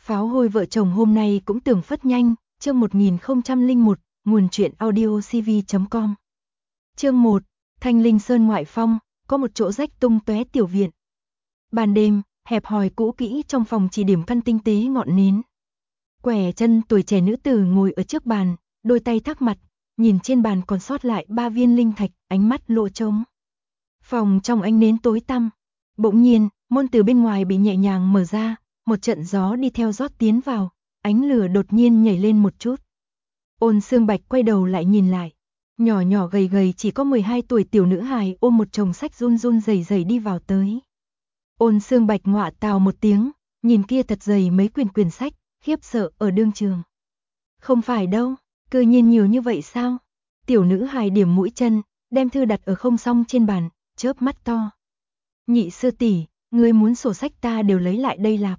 Pháo hôi vợ chồng hôm nay cũng tưởng phất nhanh, chương 1001, nguồn truyện audio cv.com. Chương 1, Thanh Linh Sơn ngoại phong, có một chỗ rách tung tóe tiểu viện. Ban đêm, hẹp hòi cũ kỹ trong phòng chỉ điểm căn tinh tế ngọn nến. Quẻ chân tuổi trẻ nữ tử ngồi ở trước bàn, đôi tay thắc mặt, nhìn trên bàn còn sót lại 3 viên linh thạch, ánh mắt lộ trống. Phòng trong ánh nến tối tăm. Bỗng nhiên, môn từ bên ngoài bị nhẹ nhàng mở ra, một trận gió đi theo rót tiến vào, ánh lửa đột nhiên nhảy lên một chút. Ôn Sương Bạch quay đầu lại nhìn lại, nhỏ nhỏ gầy gầy chỉ có 12 tuổi tiểu nữ hài ôm một chồng sách run run rẩy rẩy đi vào tới. Ôn Sương Bạch ngọa tào một tiếng, nhìn kia thật dày mấy quyển sách, khiếp sợ ở đương trường. Không phải đâu, cư nhiên nhiều như vậy sao? Tiểu nữ hài điểm mũi chân, đem thư đặt ở không song trên bàn, chớp mắt to. Nhị sư tỷ, ngươi muốn sổ sách ta đều lấy lại đây lạp.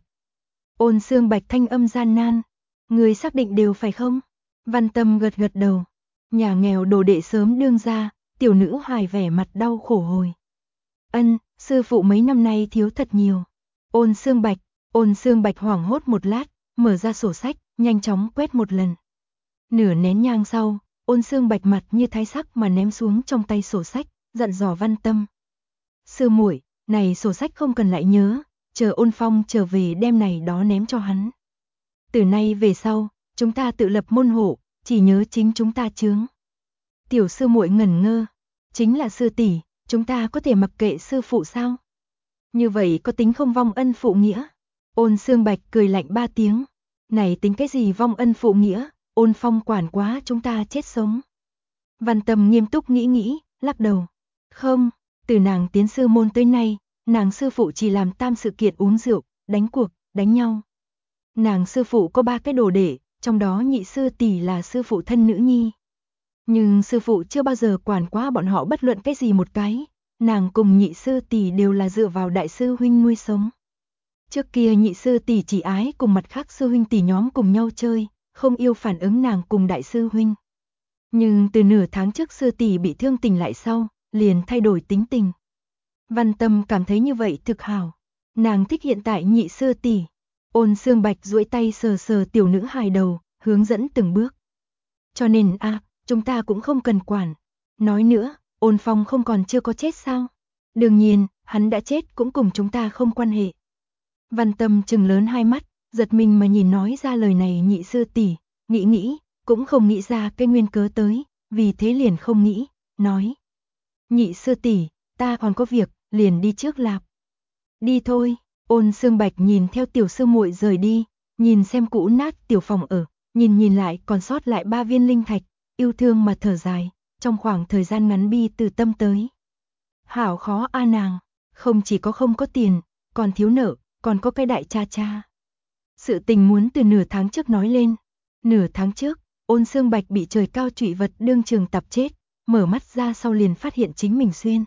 Ôn Sương Bạch thanh âm gian nan, ngươi xác định đều phải không? Văn Tâm gật gật đầu. Nhà nghèo đồ đệ sớm đương ra, tiểu nữ hài vẻ mặt đau khổ hồi. Ân, sư phụ mấy năm nay thiếu thật nhiều. Ôn Sương Bạch hoảng hốt một lát, mở ra sổ sách, nhanh chóng quét một lần. Nửa nén nhang sau, Ôn Sương Bạch mặt như thái sắc mà ném xuống trong tay sổ sách, dặn dò Văn Tâm. Sư muội, này sổ sách không cần lại nhớ, chờ Ôn Phong trở về đem này đó ném cho hắn. Từ nay về sau, chúng ta tự lập môn hộ, chỉ nhớ chính chúng ta chướng. Tiểu sư muội ngẩn ngơ, chính là sư tỷ, chúng ta có thể mặc kệ sư phụ sao? Như vậy có tính không vong ân phụ nghĩa? Ôn Sương Bạch cười lạnh 3 tiếng, này tính cái gì vong ân phụ nghĩa, Ôn Phong quản quá chúng ta chết sống. Văn Tâm nghiêm túc nghĩ, lắc đầu. Không, từ nàng tiến sư môn tới nay, nàng sư phụ chỉ làm tam sự kiện uống rượu, đánh cuộc, đánh nhau. Nàng sư phụ có 3 cái đồ đệ, trong đó nhị sư tỷ là sư phụ thân nữ nhi. Nhưng sư phụ chưa bao giờ quản quá bọn họ bất luận cái gì một cái, nàng cùng nhị sư tỷ đều là dựa vào đại sư huynh nuôi sống. Trước kia nhị sư tỷ chỉ ái cùng mặt khác sư huynh tỷ nhóm cùng nhau chơi, không yêu phản ứng nàng cùng đại sư huynh. Nhưng từ nửa tháng trước sư tỷ bị thương tỉnh lại sau, liền thay đổi tính tình. Văn Tâm cảm thấy như vậy thực hảo, nàng thích hiện tại nhị sư tỷ. Ôn Sương Bạch duỗi tay sờ sờ tiểu nữ hài đầu, hướng dẫn từng bước. Cho nên chúng ta cũng không cần quản. Nói nữa, Ôn Phong không còn chưa có chết sao? Đương nhiên, hắn đã chết cũng cùng chúng ta không quan hệ. Văn Tâm trừng lớn hai mắt, giật mình mà nhìn nói ra lời này nhị sư tỷ, nghĩ, cũng không nghĩ ra cái nguyên cớ tới, vì thế liền không nghĩ, nói. Nhị sư tỷ, ta còn có việc, liền đi trước lạp. Đi thôi. Ôn Sương Bạch nhìn theo tiểu sư muội rời đi, nhìn xem cũ nát tiểu phòng ở, nhìn lại còn sót lại 3 viên linh thạch, yêu thương mà thở dài, trong khoảng thời gian ngắn bi từ tâm tới. Hảo khó nàng, không chỉ có không có tiền, còn thiếu nợ, còn có cái đại cha. Sự tình muốn từ nửa tháng trước nói lên. Nửa tháng trước, Ôn Sương Bạch bị trời cao trụy vật đương trường tập chết, mở mắt ra sau liền phát hiện chính mình xuyên.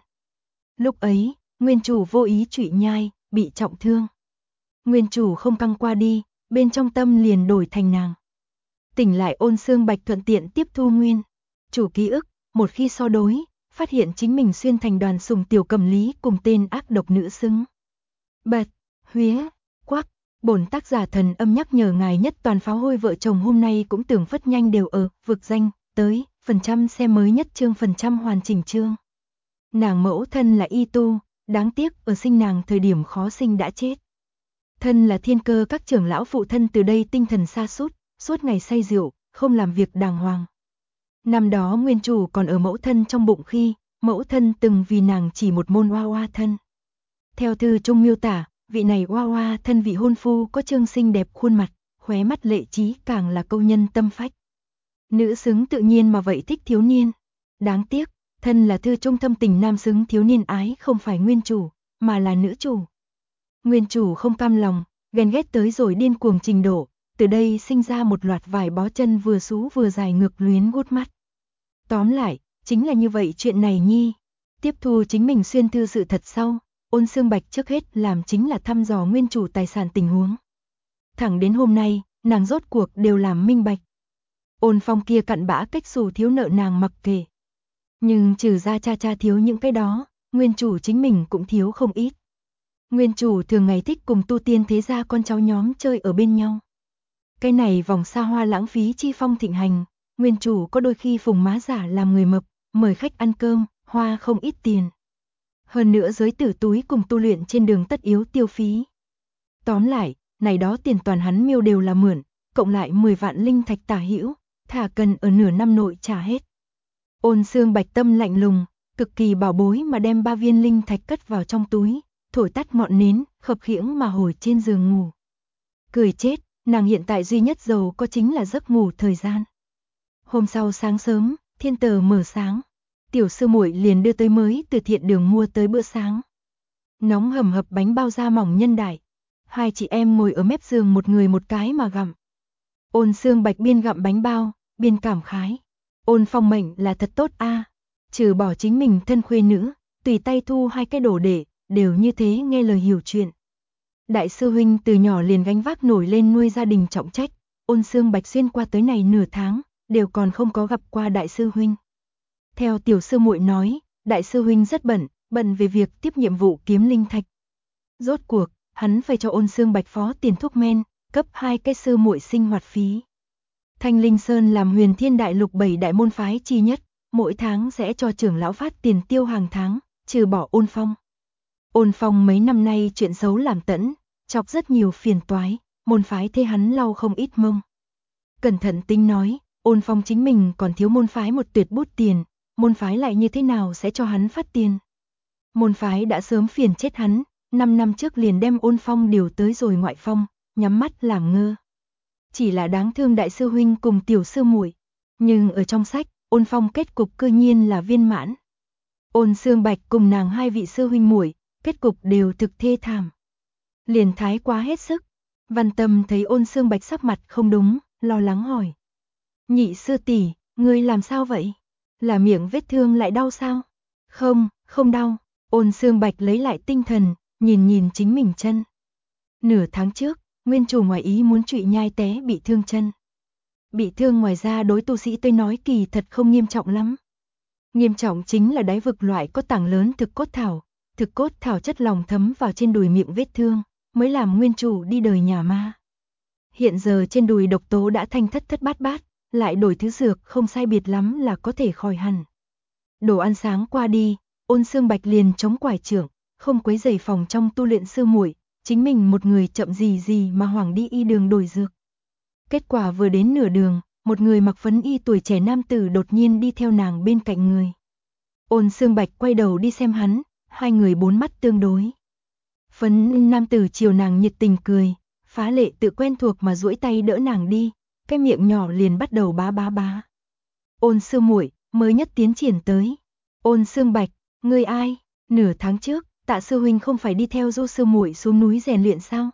Lúc ấy, nguyên chủ vô ý trụy nhai, bị trọng thương. Nguyên chủ không căng qua đi, bên trong tâm liền đổi thành nàng. Tỉnh lại Ôn Sương Bạch thuận tiện tiếp thu nguyên chủ ký ức, một khi so đối, phát hiện chính mình xuyên thành đoàn sùng tiểu cầm lý cùng tên ác độc nữ xứng. Bật, huế, quắc, bổn tác giả thần âm nhắc nhở ngài nhất toàn pháo hôi vợ chồng hôm nay cũng tưởng phất nhanh đều ở vực danh, tới, % xem mới nhất chương % hoàn chỉnh chương. Nàng mẫu thân là y tu, đáng tiếc ở sinh nàng thời điểm khó sinh đã chết. Thân là thiên cơ các trưởng lão phụ thân từ đây tinh thần sa sút, suốt ngày say rượu, không làm việc đàng hoàng. Năm đó nguyên chủ còn ở mẫu thân trong bụng khi, mẫu thân từng vì nàng chỉ một môn oa oa thân. Theo thư trung miêu tả, vị này oa oa thân vị hôn phu có trương xinh đẹp khuôn mặt, khóe mắt lệ trí càng là câu nhân tâm phách. Nữ xứng tự nhiên mà vậy thích thiếu niên. Đáng tiếc, thân là thư trung thâm tình nam xứng thiếu niên ái không phải nguyên chủ, mà là nữ chủ. Nguyên chủ không cam lòng, ghen ghét tới rồi điên cuồng trình độ, từ đây sinh ra một loạt vài bó chân vừa xú vừa dài ngược luyến gút mắt. Tóm lại, chính là như vậy chuyện này nhi. Tiếp thu chính mình xuyên thư sự thật sau, Ôn Sương Bạch trước hết làm chính là thăm dò nguyên chủ tài sản tình huống. Thẳng đến hôm nay, nàng rốt cuộc đều làm minh bạch. Ôn Phong kia cặn bã cách xù thiếu nợ nàng mặc kệ. Nhưng trừ ra cha thiếu những cái đó, nguyên chủ chính mình cũng thiếu không ít. Nguyên chủ thường ngày thích cùng tu tiên thế gia con cháu nhóm chơi ở bên nhau. Cái này vòng xa hoa lãng phí chi phong thịnh hành, nguyên chủ có đôi khi phùng má giả làm người mập, mời khách ăn cơm, hoa không ít tiền. Hơn nữa giới tử túi cùng tu luyện trên đường tất yếu tiêu phí. Tóm lại, này đó tiền toàn hắn miêu đều là mượn, cộng lại 10 vạn linh thạch tả hữu, thả cần ở nửa năm nội trả hết. Ôn Xương Bạch tâm lạnh lùng, cực kỳ bảo bối mà đem 3 viên linh thạch cất vào trong túi, thổi tắt ngọn nến, khập khiễng mà hồi trên giường ngủ. Cười chết, nàng hiện tại duy nhất giàu có chính là giấc ngủ thời gian. Hôm sau sáng sớm, thiên tờ mở sáng, tiểu sư muội liền đưa tới mới từ thiện đường mua tới bữa sáng. Nóng hầm hập bánh bao da mỏng nhân đại. Hai chị em ngồi ở mép giường một người một cái mà gặm. Ôn Xương Bạch biên gặm bánh bao, biên cảm khái. Ôn Phong mệnh là thật tốt a, trừ bỏ chính mình thân khuê nữ, tùy tay thu 2 cái đồ đệ, đều như thế nghe lời hiểu chuyện. Đại sư huynh từ nhỏ liền gánh vác nổi lên nuôi gia đình trọng trách, Ôn Xương Bạch xuyên qua tới này nửa tháng, đều còn không có gặp qua đại sư huynh. Theo tiểu sư muội nói, đại sư huynh rất bận về việc tiếp nhiệm vụ kiếm linh thạch. Rốt cuộc, hắn phải cho Ôn Xương Bạch phó tiền thuốc men, cấp 2 cái sư muội sinh hoạt phí. Thanh Linh Sơn làm Huyền Thiên Đại Lục 7 đại môn phái chi nhất, mỗi tháng sẽ cho trưởng lão phát tiền tiêu hàng tháng, trừ bỏ Ôn Phong. Ôn Phong mấy năm nay chuyện xấu làm tẫn, chọc rất nhiều phiền toái, môn phái thế hắn lau không ít mông. Cẩn thận tính nói, Ôn Phong chính mình còn thiếu môn phái một tuyệt bút tiền, môn phái lại như thế nào sẽ cho hắn phát tiền. Môn phái đã sớm phiền chết hắn, 5 năm trước liền đem Ôn Phong điều tới rồi ngoại phong, nhắm mắt làm ngơ. Chỉ là đáng thương đại sư huynh cùng tiểu sư muội, nhưng ở trong sách, Ôn Phong kết cục cư nhiên là viên mãn. Ôn Xương Bạch cùng nàng 2 vị sư huynh muội, kết cục đều thực thê thảm. Liền thái quá hết sức, Văn Tâm thấy Ôn Xương Bạch sắc mặt không đúng, lo lắng hỏi. Nhị sư tỷ, ngươi làm sao vậy? Là miệng vết thương lại đau sao? Không đau. Ôn Xương Bạch lấy lại tinh thần, nhìn chính mình chân. Nửa tháng trước, nguyên chủ ngoài ý muốn trụy nhai té bị thương chân. Bị thương ngoài ra đối tu sĩ tôi nói kỳ thật không nghiêm trọng lắm. Nghiêm trọng chính là đáy vực loại có tảng lớn thực cốt thảo chất lòng thấm vào trên đùi miệng vết thương, mới làm nguyên chủ đi đời nhà ma. Hiện giờ trên đùi độc tố đã thanh thất bát, lại đổi thứ dược không sai biệt lắm là có thể khỏi hẳn. Đồ ăn sáng qua đi, Ôn Xương Bạch liền chống quải trưởng, không quấy rầy phòng trong tu luyện sư muội, chính mình một người chậm gì mà hoảng đi y đường đổi dược. Kết quả vừa đến nửa đường, một người mặc phấn y tuổi trẻ nam tử đột nhiên đi theo nàng bên cạnh người. Ôn Xương Bạch quay đầu đi xem hắn, 2 người 4 mắt tương đối. Phấn nam tử chiều nàng nhiệt tình cười, phá lệ tự quen thuộc mà duỗi tay đỡ nàng đi, cái miệng nhỏ liền bắt đầu bá. Ôn sư muội mới nhất tiến triển tới. Ôn Xương Bạch, ngươi ai? Nửa tháng trước, Tạ sư huynh không phải đi theo Du sư muội xuống núi rèn luyện sao?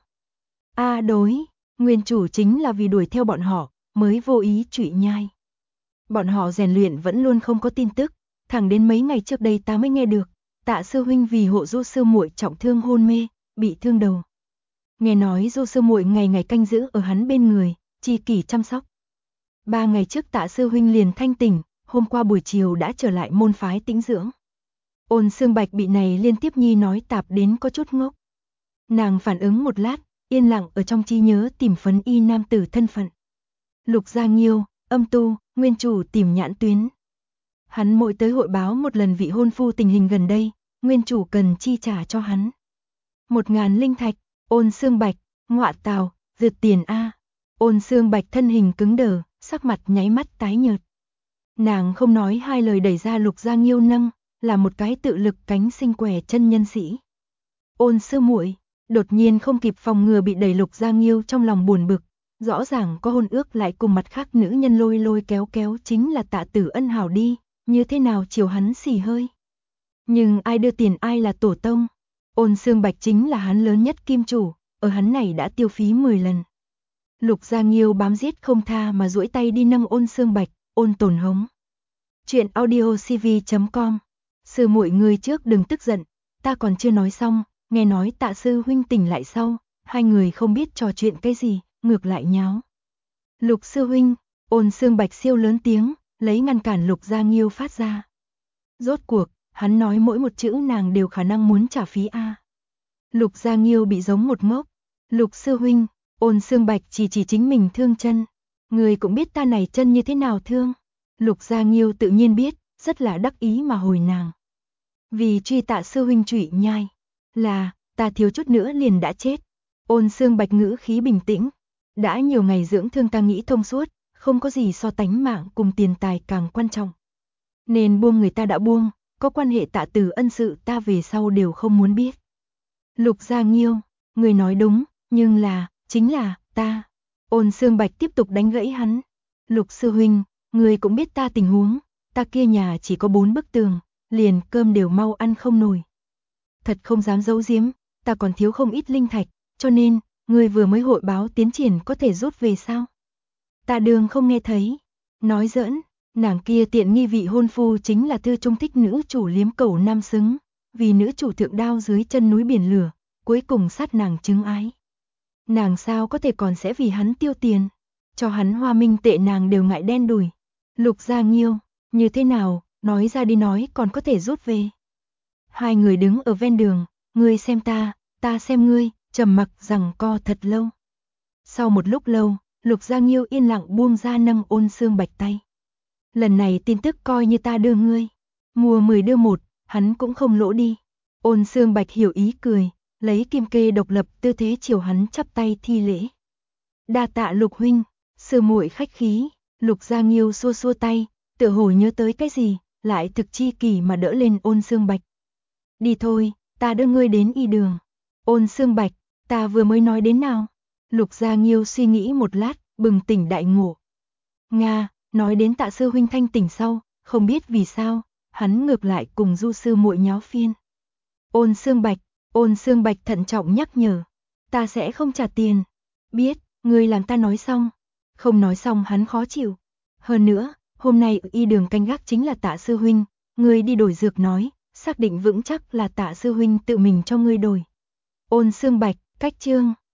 Đối, nguyên chủ chính là vì đuổi theo bọn họ, mới vô ý trụy nhai. Bọn họ rèn luyện vẫn luôn không có tin tức, thẳng đến mấy ngày trước đây ta mới nghe được, Tạ sư huynh vì hộ Du sư muội trọng thương hôn mê, bị thương đầu. Nghe nói Du sư muội ngày ngày canh giữ ở hắn bên người, chi kỷ chăm sóc. 3 ngày trước Tạ sư huynh liền thanh tỉnh, hôm qua buổi chiều đã trở lại môn phái tĩnh dưỡng. Ôn Xương Bạch bị này liên tiếp nhi nói tạp đến có chút ngốc. Nàng phản ứng một lát, yên lặng ở trong trí nhớ tìm phấn y nam tử thân phận. Lục Gia Nghiêu, âm tu, nguyên chủ tìm nhãn tuyến. Hắn mỗi tới hội báo một lần vị hôn phu tình hình gần đây, nguyên chủ cần chi trả cho hắn 1.000 linh thạch. Ôn Xương Bạch, ngọa tào, dượt tiền a. Ôn Xương Bạch thân hình cứng đờ, sắc mặt nháy mắt tái nhợt. Nàng không nói 2 lời đẩy ra Lục Gia Nghiêu nâng, là một cái tự lực cánh sinh què chân nhân sĩ. Ôn sư muội, đột nhiên không kịp phòng ngừa bị đẩy Lục Gia Nghiêu trong lòng buồn bực, rõ ràng có hôn ước lại cùng mặt khác nữ nhân lôi kéo chính là Tạ Tử Ân hảo đi, như thế nào chiều hắn xì hơi. Nhưng ai đưa tiền ai là tổ tông, Ôn Xương Bạch chính là hắn lớn nhất kim chủ, ở hắn này đã tiêu phí 10 lần. Lục Gia Nghiêu bám giết không tha mà duỗi tay đi nâng Ôn Xương Bạch, ôn tồn hống. Chuyện audiocv.com. Sư muội người trước đừng tức giận, ta còn chưa nói xong, nghe nói Tạ sư huynh tỉnh lại sau, 2 người không biết trò chuyện cái gì, ngược lại nháo. Lục sư huynh, Ôn Xương Bạch siêu lớn tiếng, lấy ngăn cản Lục Gia Nghiêu phát ra. Rốt cuộc, hắn nói mỗi một chữ nàng đều khả năng muốn trả phí a. Lục Gia Nghiêu bị giống một ngốc. Lục sư huynh, Ôn Xương Bạch chỉ chính mình thương chân. Người cũng biết ta này chân như thế nào thương. Lục Gia Nghiêu tự nhiên biết, rất là đắc ý mà hồi nàng. Vì truy Tạ sư huynh trụy nhai, là, ta thiếu chút nữa liền đã chết. Ôn Xương Bạch ngữ khí bình tĩnh. Đã nhiều ngày dưỡng thương ta nghĩ thông suốt, không có gì so tánh mạng cùng tiền tài càng quan trọng. Nên buông người ta đã buông, có quan hệ Tạ Từ ân sự ta về sau đều không muốn biết. Lục Gia Nghiêu, người nói đúng, nhưng là, chính là, ta. Ôn Xương Bạch tiếp tục đánh gãy hắn. Lục sư huynh, người cũng biết ta tình huống, ta kia nhà chỉ có 4 bức tường, liền cơm đều mau ăn không nổi. Thật không dám giấu giếm, ta còn thiếu không ít linh thạch, cho nên, người vừa mới hội báo tiến triển có thể rút về sao? Ta đường không nghe thấy. Nói giỡn, nàng kia tiện nghi vị hôn phu chính là thư trung thích nữ chủ liếm cầu nam xứng, vì nữ chủ thượng đao dưới chân núi biển lửa, cuối cùng sát nàng chứng ái. Nàng sao có thể còn sẽ vì hắn tiêu tiền, cho hắn hoa minh tệ nàng đều ngại đen đủi. Lục Gia Nghiêu, như thế nào, nói ra đi nói còn có thể rút về. Hai người đứng ở ven đường, ngươi xem ta xem ngươi, trầm mặc rằng co thật lâu. Sau một lúc lâu, Lục Gia Nghiêu yên lặng buông ra nâng Ôn Xương Bạch tay. Lần này tin tức coi như ta đưa ngươi. Mua 10 đưa 1, hắn cũng không lỗ đi. Ôn Xương Bạch hiểu ý cười, lấy kim kê độc lập tư thế chiều hắn chắp tay thi lễ. Đa tạ Lục huynh, sư muội khách khí. Lục Gia Nghiêu xua xua tay, tựa hồ nhớ tới cái gì, lại thực chi kỳ mà đỡ lên Ôn Xương Bạch. Đi thôi, ta đưa ngươi đến y đường. Ôn Xương Bạch, ta vừa mới nói đến nào? Lục Gia Nghiêu suy nghĩ một lát, bừng tỉnh đại ngộ. Nga, nói đến Tạ sư huynh thanh tỉnh sau, không biết vì sao, hắn ngược lại cùng Du sư muội nháo phiên. Ôn Xương Bạch thận trọng nhắc nhở, ta sẽ không trả tiền. Biết, ngươi làm ta nói xong. Không nói xong hắn khó chịu. Hơn nữa, hôm nay ở y đường canh gác chính là Tạ sư huynh, ngươi đi đổi dược nói, xác định vững chắc là Tạ sư huynh tự mình cho ngươi đổi. Ôn Xương Bạch, cách chương